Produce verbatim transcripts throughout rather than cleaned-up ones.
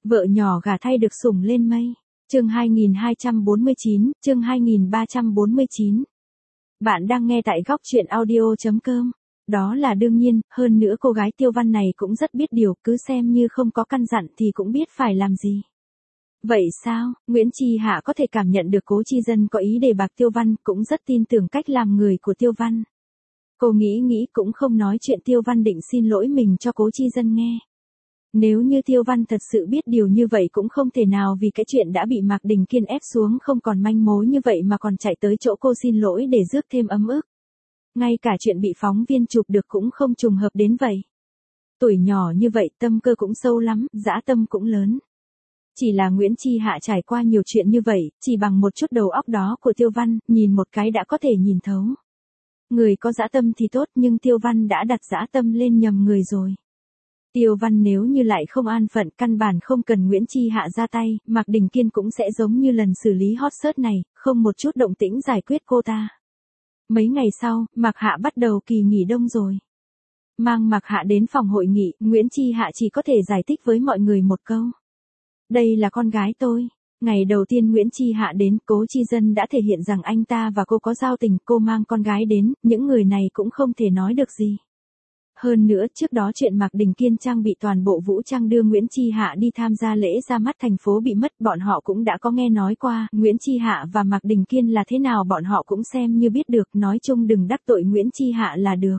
Vợ nhỏ gả thay được sủng lên mây. Chương hai nghìn hai trăm bốn mươi chín, chương hai nghìn ba trăm bốn mươi chín. Bạn đang nghe tại góc truyện audio chấm com. Đó là đương nhiên, hơn nữa cô gái Tiêu Văn này cũng rất biết điều, cứ xem như không có căn dặn thì cũng biết phải làm gì. Vậy sao, Nguyễn Chi Hạ có thể cảm nhận được Cố Chi Dân có ý đề bạc Tiêu Văn, cũng rất tin tưởng cách làm người của Tiêu Văn. Cô nghĩ nghĩ cũng không nói chuyện Tiêu Văn định xin lỗi mình cho Cố Chi Dân nghe. Nếu như Tiêu Văn thật sự biết điều như vậy cũng không thể nào vì cái chuyện đã bị Mạc Đình Kiên ép xuống không còn manh mối như vậy mà còn chạy tới chỗ cô xin lỗi để rước thêm ấm ức. Ngay cả chuyện bị phóng viên chụp được cũng không trùng hợp đến vậy. Tuổi nhỏ như vậy tâm cơ cũng sâu lắm, dã tâm cũng lớn. Chỉ là Nguyễn Chi Hạ trải qua nhiều chuyện như vậy, chỉ bằng một chút đầu óc đó của Tiêu Văn, nhìn một cái đã có thể nhìn thấu. Người có dã tâm thì tốt nhưng Tiêu Văn đã đặt dã tâm lên nhầm người rồi. Tiêu Văn nếu như lại không an phận căn bản không cần Nguyễn Chi Hạ ra tay, Mạc Đình Kiên cũng sẽ giống như lần xử lý hot search này, không một chút động tĩnh giải quyết cô ta. Mấy ngày sau, Mạc Hạ bắt đầu kỳ nghỉ đông rồi. Mang Mạc Hạ đến phòng hội nghị, Nguyễn Chi Hạ chỉ có thể giải thích với mọi người một câu. Đây là con gái tôi. Ngày đầu tiên Nguyễn Chi Hạ đến, Cố Chi Dân đã thể hiện rằng anh ta và cô có giao tình, cô mang con gái đến, những người này cũng không thể nói được gì. Hơn nữa, trước đó chuyện Mạc Đình Kiên trang bị toàn bộ vũ trang đưa Nguyễn Chi Hạ đi tham gia lễ ra mắt thành phố bị mất, bọn họ cũng đã có nghe nói qua, Nguyễn Chi Hạ và Mạc Đình Kiên là thế nào bọn họ cũng xem như biết được, nói chung đừng đắc tội Nguyễn Chi Hạ là được.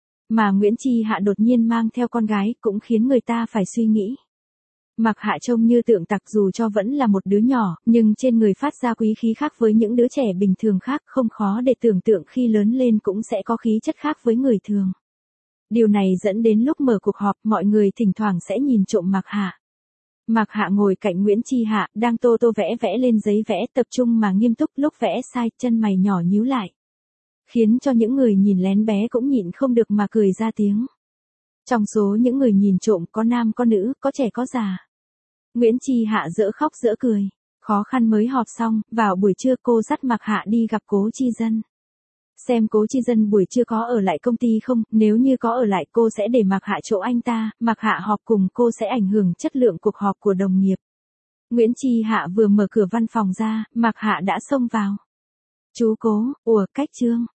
Mà Nguyễn Chi Hạ đột nhiên mang theo con gái cũng khiến người ta phải suy nghĩ. Mạc Hạ trông như tượng tặc dù cho vẫn là một đứa nhỏ, nhưng trên người phát ra quý khí khác với những đứa trẻ bình thường khác, không khó để tưởng tượng khi lớn lên cũng sẽ có khí chất khác với người thường. Điều này dẫn đến lúc mở cuộc họp mọi người thỉnh thoảng sẽ nhìn trộm Mạc Hạ. Mạc Hạ ngồi cạnh Nguyễn Chi Hạ, đang tô tô vẽ vẽ lên giấy vẽ tập trung mà nghiêm túc, lúc vẽ sai chân mày nhỏ nhíu lại. Khiến cho những người nhìn lén bé cũng nhịn không được mà cười ra tiếng. Trong số những người nhìn trộm có nam có nữ, có trẻ có già. Nguyễn Chi Hạ dỡ khóc dỡ cười. Khó khăn mới họp xong, vào buổi trưa cô dắt Mạc Hạ đi gặp Cố Chi Dân. Xem Cố Chi Dân buổi trưa có ở lại công ty không, nếu như có ở lại cô sẽ để Mạc Hạ chỗ anh ta, Mạc Hạ họp cùng cô sẽ ảnh hưởng chất lượng cuộc họp của đồng nghiệp. Nguyễn Chi Hạ vừa mở cửa văn phòng ra, Mạc Hạ đã xông vào. Chú Cố, ủa cách Trương,